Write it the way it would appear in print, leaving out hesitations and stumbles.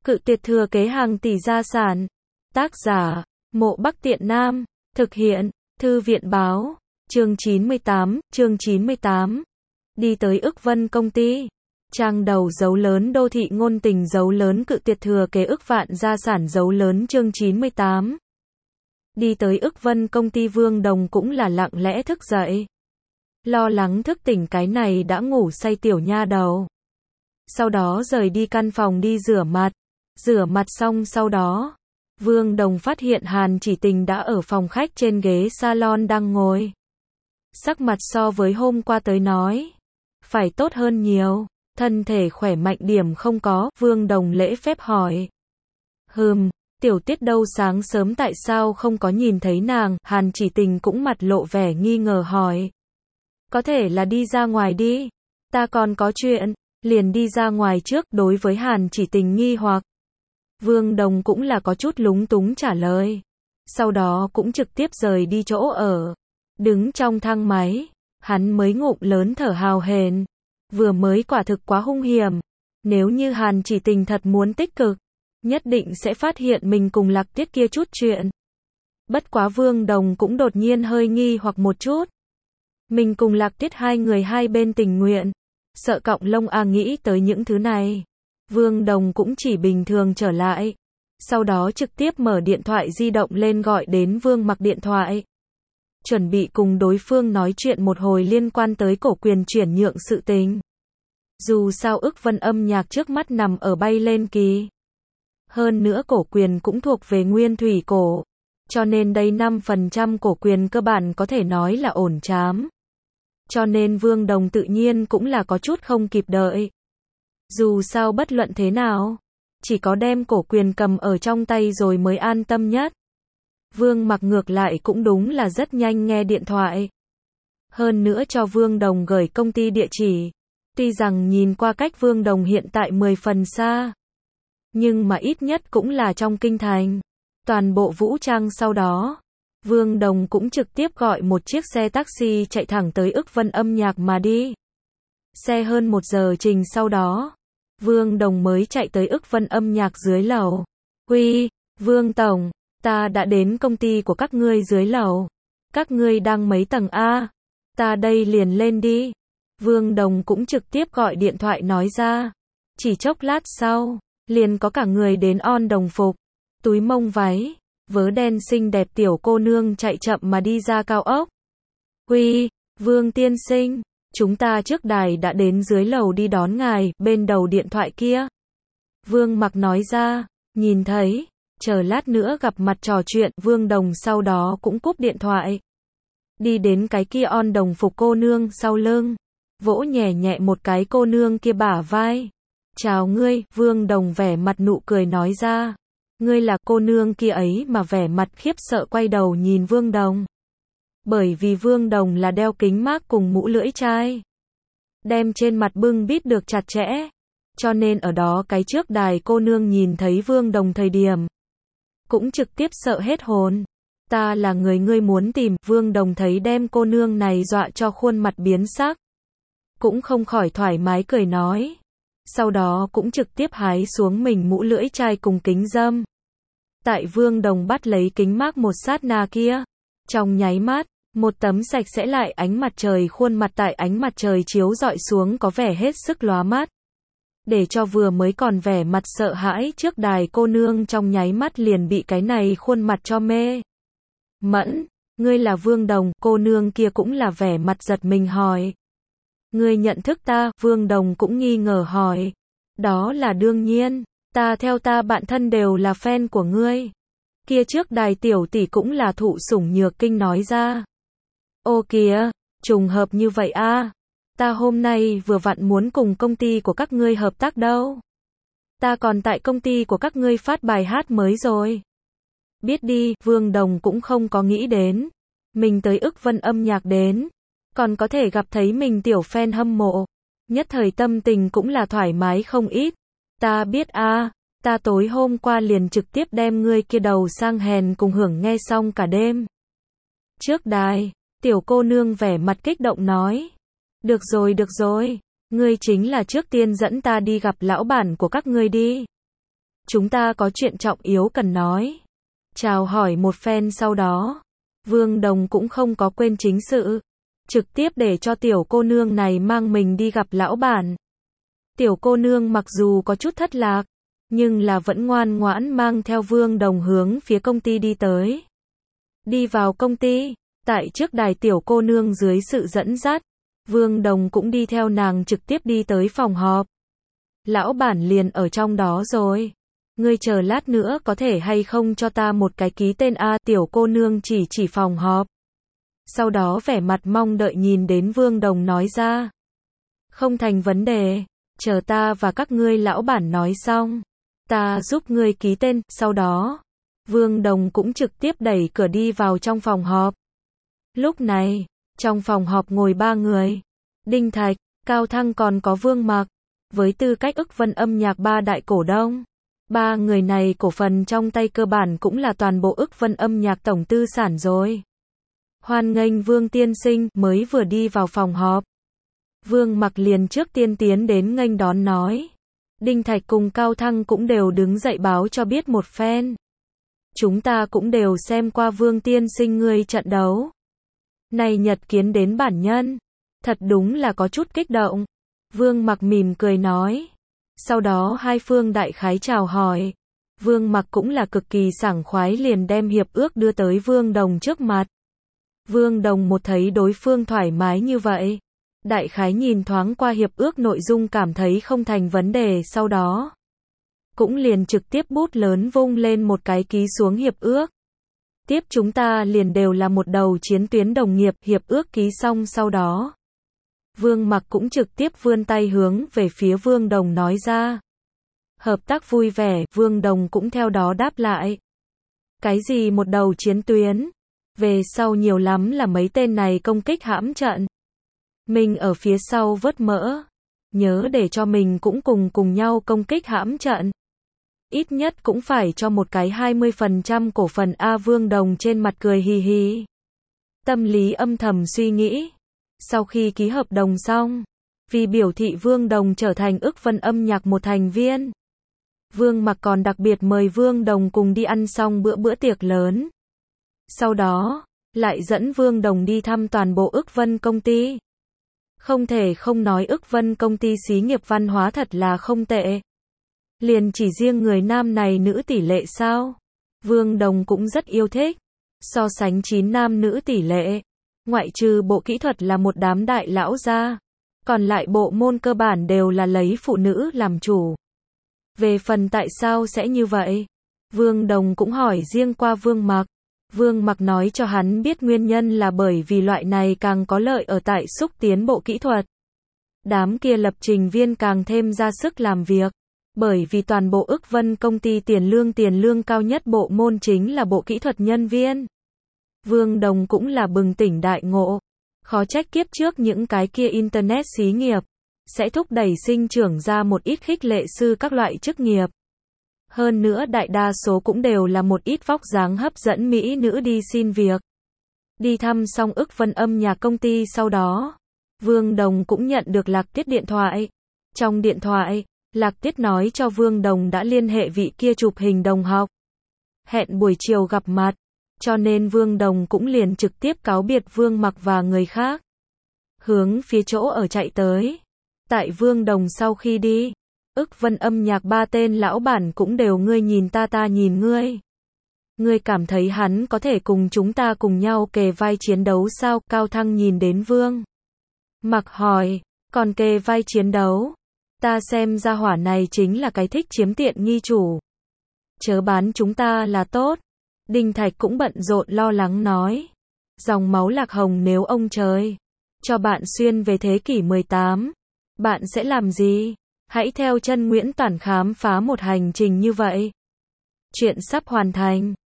Cự tuyệt thừa kế hàng tỷ gia sản. Tác giả, Mộ Bắc Tiện Nam. Thực hiện, Thư viện báo. Chương 98. Đi tới Ức Vân công ty. Trang đầu dấu lớn đô thị ngôn tình dấu lớn cự tuyệt thừa kế ức vạn gia sản dấu lớn chương 98. Đi tới Ức Vân công ty Vương Đồng cũng là lặng lẽ thức dậy. Lo lắng thức tỉnh cái này đã ngủ say tiểu nha đầu. Sau đó rời đi căn phòng đi rửa mặt. Rửa mặt xong sau đó, Vương Đồng phát hiện Hàn Chỉ Tình đã ở phòng khách trên ghế salon đang ngồi. Sắc mặt so với hôm qua tới nói, phải tốt hơn nhiều. Thân thể khỏe mạnh điểm không có, Vương Đồng lễ phép hỏi. Tiểu Tiết đâu sáng sớm tại sao không có nhìn thấy nàng, Hàn Chỉ Tình cũng mặt lộ vẻ nghi ngờ hỏi. Có thể là đi ra ngoài đi, ta còn có chuyện, liền đi ra ngoài trước. Đối với Hàn Chỉ Tình nghi hoặc, Vương Đồng cũng là có chút lúng túng trả lời. Sau đó cũng trực tiếp rời đi chỗ ở. Đứng trong thang máy, hắn mới ngụm lớn thở hào hển. Vừa mới quả thực quá hung hiểm. Nếu như Hàn Chỉ Tình thật muốn tích cực, nhất định sẽ phát hiện mình cùng Lạc Tiết kia chút chuyện. Bất quá Vương Đồng cũng đột nhiên hơi nghi hoặc một chút. Mình cùng Lạc Tiết hai người hai bên tình nguyện. Sợ cọng lông nghĩ tới những thứ này. Vương Đồng cũng chỉ bình thường trở lại. Sau đó trực tiếp mở điện thoại di động lên gọi đến Vương Mặc điện thoại. Chuẩn bị cùng đối phương nói chuyện một hồi liên quan tới cổ quyền chuyển nhượng sự tình. Dù sao Ức Vân âm nhạc trước mắt nằm ở bay lên kỳ. Hơn nữa cổ quyền cũng thuộc về Nguyên Thủy cổ. Cho nên đây 5% cổ quyền cơ bản có thể nói là ổn chám. Cho nên Vương Đồng tự nhiên cũng là có chút không kịp đợi. Dù sao bất luận thế nào, chỉ có đem cổ quyền cầm ở trong tay rồi mới an tâm nhất. Vương Mặc ngược lại cũng đúng là rất nhanh nghe điện thoại. Hơn nữa cho Vương Đồng gửi công ty địa chỉ. Tuy rằng nhìn qua cách Vương Đồng hiện tại 10 phần xa, nhưng mà ít nhất cũng là trong kinh thành. Toàn bộ vũ trang sau đó, Vương Đồng cũng trực tiếp gọi một chiếc xe taxi chạy thẳng tới Ức Vân âm nhạc mà đi. Xe hơn 1 giờ trình sau đó, Vương Đồng mới chạy tới Ức Vân âm nhạc dưới lầu. Vương Tổng, ta đã đến công ty của các ngươi dưới lầu. Các ngươi đang mấy tầng A? Ta đây liền lên đi. Vương Đồng cũng trực tiếp gọi điện thoại nói ra. Chỉ chốc lát sau, liền có cả người đến on đồng phục, túi mông váy, vớ đen xinh đẹp tiểu cô nương chạy chậm mà đi ra cao ốc. Vương tiên sinh, chúng ta trước đài đã đến dưới lầu đi đón ngài, bên đầu điện thoại kia. Vương Mặc nói ra, nhìn thấy, chờ lát nữa gặp mặt trò chuyện. Vương Đồng sau đó cũng cúp điện thoại. Đi đến cái kia on đồng phục cô nương sau lưng, vỗ nhẹ nhẹ một cái cô nương kia bả vai. Chào ngươi, Vương Đồng vẻ mặt nụ cười nói ra. Ngươi là cô nương kia ấy mà vẻ mặt khiếp sợ quay đầu nhìn Vương Đồng. Bởi vì Vương Đồng là đeo kính mác cùng mũ lưỡi chai, đem trên mặt bưng bít được chặt chẽ. Cho nên ở đó cái trước đài cô nương nhìn thấy Vương Đồng thời điểm, cũng trực tiếp sợ hết hồn. Ta là người ngươi muốn tìm. Vương Đồng thấy đem cô nương này dọa cho khuôn mặt biến sắc, cũng không khỏi thoải mái cười nói. Sau đó cũng trực tiếp hái xuống mình mũ lưỡi chai cùng kính râm. Tại Vương Đồng bắt lấy kính mác một sát na kia, trong nháy mắt, một tấm sạch sẽ lại ánh mặt trời khuôn mặt tại ánh mặt trời chiếu rọi xuống có vẻ hết sức lóa mắt. Để cho vừa mới còn vẻ mặt sợ hãi trước đài cô nương trong nháy mắt liền bị cái này khuôn mặt cho mê. Mẫn, ngươi là Vương Đồng? Cô nương kia cũng là vẻ mặt giật mình hỏi. Ngươi nhận thức ta? Vương Đồng cũng nghi ngờ hỏi. Đó là đương nhiên, theo ta bạn thân đều là fan của ngươi. Kia trước đài tiểu tỷ cũng là thụ sủng nhược kinh nói ra. Ô kìa, trùng hợp như vậy a. Ta hôm nay vừa vặn muốn cùng công ty của các ngươi hợp tác đâu. Ta còn tại công ty của các ngươi phát bài hát mới rồi. Biết đi, Vương Đồng cũng không có nghĩ đến. Mình tới Ức Vân âm nhạc đến, còn có thể gặp thấy mình tiểu fan hâm mộ. Nhất thời tâm tình cũng là thoải mái không ít. Ta biết a, ta tối hôm qua liền trực tiếp đem ngươi kia đầu sang hèn cùng hưởng nghe xong cả đêm. Trước đài, tiểu cô nương vẻ mặt kích động nói. Được rồi, ngươi chính là trước tiên dẫn ta đi gặp lão bản của các ngươi đi. chúng ta có chuyện trọng yếu cần nói. Chào hỏi một phen sau đó, Vương Đồng cũng không có quên chính sự, trực tiếp để cho tiểu cô nương này mang mình đi gặp lão bản. Tiểu cô nương mặc dù có chút thất lạc, nhưng là vẫn ngoan ngoãn mang theo Vương Đồng hướng phía công ty đi tới. Đi vào công ty, tại trước đài tiểu cô nương dưới sự dẫn dắt, Vương Đồng cũng đi theo nàng trực tiếp đi tới phòng họp. Lão bản liền ở trong đó rồi. Ngươi chờ lát nữa có thể hay không cho ta một cái ký tên a, tiểu cô nương chỉ phòng họp. Sau đó vẻ mặt mong đợi nhìn đến Vương Đồng nói ra. Không thành vấn đề, chờ ta và các ngươi lão bản nói xong, ta giúp ngươi ký tên, sau đó, Vương Đồng cũng trực tiếp đẩy cửa đi vào trong phòng họp. Lúc này, trong phòng họp ngồi 3 người, Đinh Thạch, Cao Thăng còn có Vương Mặc, với tư cách Ức Vân âm nhạc 3 đại cổ đông. 3 người này cổ phần trong tay cơ bản cũng là toàn bộ Ức Vân âm nhạc tổng tư sản rồi. Hoan nghênh Vương tiên sinh, mới vừa đi vào phòng họp. Vương Mặc liền trước tiên tiến đến nghênh đón nói. Đinh Thạch cùng Cao Thăng cũng đều đứng dậy báo cho biết một phen. Chúng ta cũng đều xem qua Vương tiên sinh ngươi trận đấu. Này nhật kiến đến bản nhân, thật đúng là có chút kích động. Vương Mặc mỉm cười nói. Sau đó hai phương đại khái chào hỏi. Vương Mặc cũng là cực kỳ sảng khoái liền đem hiệp ước đưa tới Vương Đồng trước mặt. Vương Đồng một thấy đối phương thoải mái như vậy, đại khái nhìn thoáng qua hiệp ước nội dung cảm thấy không thành vấn đề, sau đó cũng liền trực tiếp bút lớn vung lên một cái ký xuống hiệp ước. Tiếp chúng ta liền đều là một đầu chiến tuyến đồng nghiệp, hiệp ước ký xong sau đó. Vương Mặc cũng trực tiếp vươn tay hướng về phía Vương Đồng nói ra. Hợp tác vui vẻ, Vương Đồng cũng theo đó đáp lại. Cái gì một đầu chiến tuyến? Về sau nhiều lắm là mấy tên này công kích hãm trận. Mình ở phía sau vớt mỡ. Nhớ để cho mình cũng cùng nhau công kích hãm trận. Ít nhất cũng phải cho một cái 20% cổ phần a. Vương Đồng trên mặt cười hì hì. Tâm lý âm thầm suy nghĩ. Sau khi ký hợp đồng xong, vì biểu thị Vương Đồng trở thành Ức Vân âm nhạc một thành viên, Vương Mặc còn đặc biệt mời Vương Đồng cùng đi ăn xong bữa tiệc lớn. Sau đó, lại dẫn Vương Đồng đi thăm toàn bộ Ức Vân công ty. Không thể không nói Ức Vân công ty xí nghiệp văn hóa thật là không tệ. Liền chỉ riêng người nam này nữ tỷ lệ sao? Vương Đồng cũng rất yêu thích. So sánh 9 nam nữ tỷ lệ, ngoại trừ bộ kỹ thuật là một đám đại lão ra, còn lại bộ môn cơ bản đều là lấy phụ nữ làm chủ. Về phần tại sao sẽ như vậy, Vương Đồng cũng hỏi riêng qua Vương Mặc. Vương Mặc nói cho hắn biết nguyên nhân là bởi vì loại này càng có lợi ở tại xúc tiến bộ kỹ thuật. Đám kia lập trình viên càng thêm ra sức làm việc, bởi vì toàn bộ Ức Vân công ty tiền lương cao nhất bộ môn chính là bộ kỹ thuật nhân viên. Vương Đồng cũng là bừng tỉnh đại ngộ, khó trách kiếp trước những cái kia internet xí nghiệp sẽ thúc đẩy sinh trưởng ra một ít khích lệ sư các loại chức nghiệp. Hơn nữa đại đa số cũng đều là một ít vóc dáng hấp dẫn mỹ nữ đi xin việc. Đi thăm xong Ức Vân âm nhạc công ty sau đó, Vương Đồng cũng nhận được Lạc Tiết điện thoại. Trong điện thoại, Lạc Tiết nói cho Vương Đồng đã liên hệ vị kia chụp hình đồng học. Hẹn buổi chiều gặp mặt, cho nên Vương Đồng cũng liền trực tiếp cáo biệt Vương Mặc và người khác. Hướng phía chỗ ở chạy tới. Tại Vương Đồng sau khi đi, Ức Vân âm nhạc 3 tên lão bản cũng đều ngươi nhìn ta nhìn ngươi. Ngươi cảm thấy hắn có thể cùng chúng ta cùng nhau kề vai chiến đấu sao? Cao Thăng nhìn đến Vương Mặc hỏi, còn kề vai chiến đấu? Ta xem ra hỏa này chính là cái thích chiếm tiện nghi chủ. Chớ bán chúng ta là tốt. Đinh Thạch cũng bận rộn lo lắng nói. Dòng máu Lạc Hồng nếu ông trời cho bạn xuyên về thế kỷ 18, bạn sẽ làm gì? Hãy theo chân Nguyễn Toản khám phá một hành trình như vậy. Chuyện sắp hoàn thành.